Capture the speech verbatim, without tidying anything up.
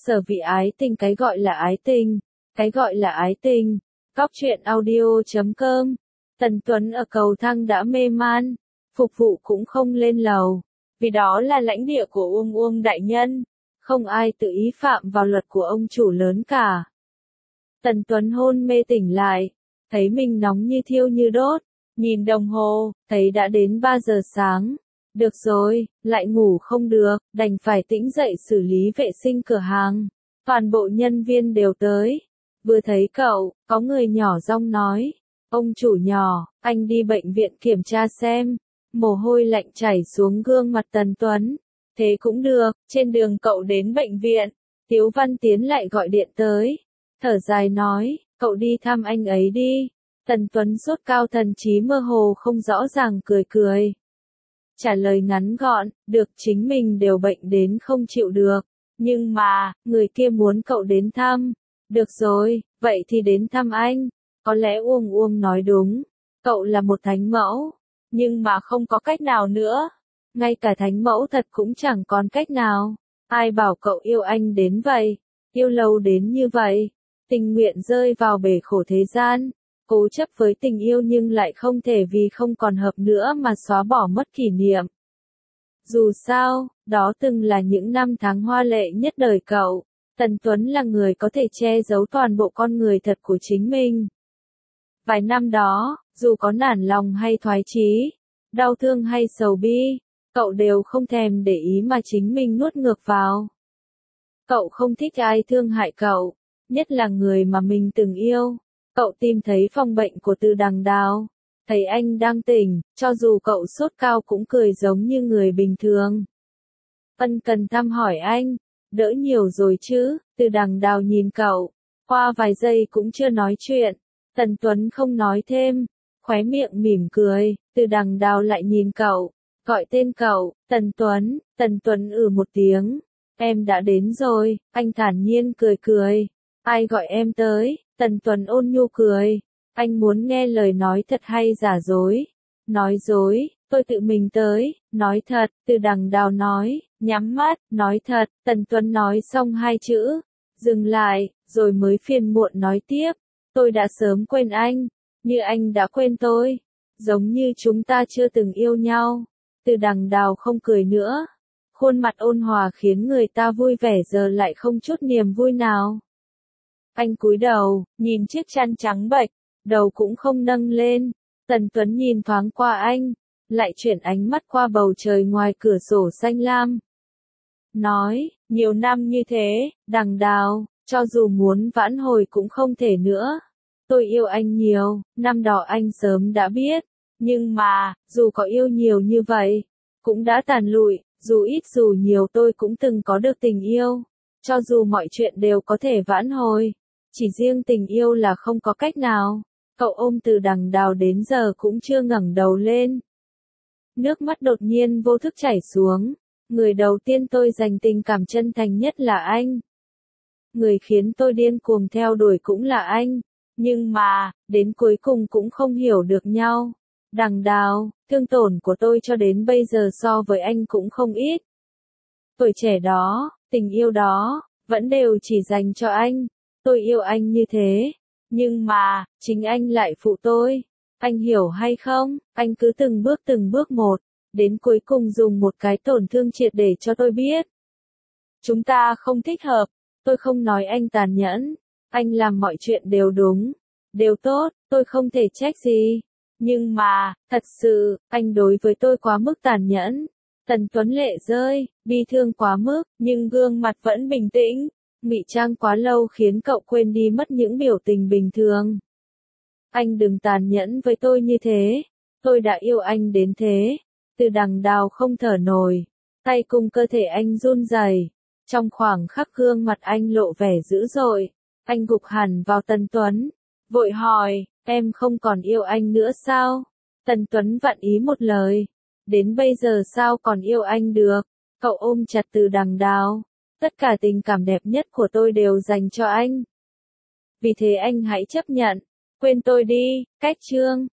Sở vị ái tình, cái gọi là ái tình, cái gọi là ái tình. Góc truyện audio chấm com. Tần Tuấn ở cầu thang đã mê man, phục vụ cũng không lên lầu, vì đó là lãnh địa của Uông Uông đại nhân, không ai tự ý phạm vào luật của ông chủ lớn cả. Tần Tuấn hôn mê tỉnh lại, thấy mình nóng như thiêu như đốt, nhìn đồng hồ, thấy đã đến ba giờ sáng. Được rồi, lại ngủ không được, đành phải tỉnh dậy xử lý vệ sinh cửa hàng. Toàn bộ nhân viên đều tới. Vừa thấy cậu, có người nhỏ giọng nói, ông chủ nhỏ, anh đi bệnh viện kiểm tra xem. Mồ hôi lạnh chảy xuống gương mặt Tần Tuấn. Thế cũng được, trên đường cậu đến bệnh viện, Tiếu Văn Tiến lại gọi điện tới. Thở dài nói, cậu đi thăm anh ấy đi. Tần Tuấn sốt cao, thần trí mơ hồ không rõ ràng, cười cười. Trả lời ngắn gọn, được, chính mình đều bệnh đến không chịu được. Nhưng mà, người kia muốn cậu đến thăm. Được rồi, vậy thì đến thăm anh. Có lẽ Uông Uông nói đúng. Cậu là một thánh mẫu. Nhưng mà không có cách nào nữa. Ngay cả thánh mẫu thật cũng chẳng còn cách nào. Ai bảo cậu yêu anh đến vậy? Yêu lâu đến như vậy? Tình nguyện rơi vào bể khổ thế gian. Cố chấp với tình yêu nhưng lại không thể vì không còn hợp nữa mà xóa bỏ mất kỷ niệm. Dù sao, đó từng là những năm tháng hoa lệ nhất đời cậu. Tần Tuấn là người có thể che giấu toàn bộ con người thật của chính mình. Vài năm đó, dù có nản lòng hay thoái chí, đau thương hay sầu bi, cậu đều không thèm để ý mà chính mình nuốt ngược vào. Cậu không thích ai thương hại cậu, nhất là người mà mình từng yêu. Cậu tìm thấy phòng bệnh của Từ Đằng Đào, thấy anh đang tỉnh, cho dù cậu sốt cao cũng cười giống như người bình thường. Ân cần thăm hỏi anh, đỡ nhiều rồi chứ? Từ Đằng Đào nhìn cậu, qua vài giây cũng chưa nói chuyện. Tần Tuấn không nói thêm, khóe miệng mỉm cười. Từ Đằng Đào lại nhìn cậu, gọi tên cậu, Tần Tuấn. Tần Tuấn ừ một tiếng, em đã đến rồi. Anh thản nhiên cười cười, ai gọi em tới? Tần Tuấn ôn nhu cười, anh muốn nghe lời nói thật hay giả dối? Nói dối, tôi tự mình tới. Nói thật, Từ Đằng Đào nói, nhắm mắt. Nói thật. Tần Tuấn nói xong hai chữ, dừng lại, rồi mới phiền muộn nói tiếp, tôi đã sớm quên anh, như anh đã quên tôi, giống như chúng ta chưa từng yêu nhau. Từ Đằng Đào không cười nữa, khuôn mặt ôn hòa khiến người ta vui vẻ giờ lại không chút niềm vui nào. Anh cúi đầu, nhìn chiếc chăn trắng bệch, đầu cũng không nâng lên. Tần Tuấn nhìn thoáng qua anh, lại chuyển ánh mắt qua bầu trời ngoài cửa sổ xanh lam. Nói, nhiều năm như thế, Đằng Đào, cho dù muốn vãn hồi cũng không thể nữa. Tôi yêu anh nhiều, năm đó anh sớm đã biết. Nhưng mà, dù có yêu nhiều như vậy, cũng đã tàn lụi, dù ít dù nhiều tôi cũng từng có được tình yêu. Cho dù mọi chuyện đều có thể vãn hồi, chỉ riêng tình yêu là không có cách nào. Cậu ôm Từ Đằng Đào đến giờ cũng chưa ngẩng đầu lên. Nước mắt đột nhiên vô thức chảy xuống. Người đầu tiên tôi dành tình cảm chân thành nhất là anh. Người khiến tôi điên cuồng theo đuổi cũng là anh. Nhưng mà, đến cuối cùng cũng không hiểu được nhau. Đằng Đào, thương tổn của tôi cho đến bây giờ so với anh cũng không ít. Tuổi trẻ đó, tình yêu đó, vẫn đều chỉ dành cho anh. Tôi yêu anh như thế. Nhưng mà, chính anh lại phụ tôi. Anh hiểu hay không? Anh cứ từng bước từng bước một, đến cuối cùng dùng một cái tổn thương triệt để cho tôi biết. Chúng ta không thích hợp. Tôi không nói anh tàn nhẫn. Anh làm mọi chuyện đều đúng, đều tốt, tôi không thể trách gì. Nhưng mà, thật sự, anh đối với tôi quá mức tàn nhẫn. Tần Tuấn lệ rơi, bi thương quá mức, nhưng gương mặt vẫn bình tĩnh. Ngụy trang quá lâu khiến cậu quên đi mất những biểu tình bình thường. Anh đừng tàn nhẫn với tôi như thế. Tôi đã yêu anh đến thế. Từ Đằng Đào không thở nổi. Tay cùng cơ thể anh run rẩy. Trong khoảng khắc gương mặt anh lộ vẻ dữ dội. Anh gục hẳn vào Tần Tuấn. Vội hỏi, em không còn yêu anh nữa sao? Tần Tuấn vặn ý một lời. Đến bây giờ sao còn yêu anh được? Cậu ôm chặt Từ Đằng Đào. Tất cả tình cảm đẹp nhất của tôi đều dành cho anh. Vì thế anh hãy chấp nhận. Quên tôi đi. Cách chương.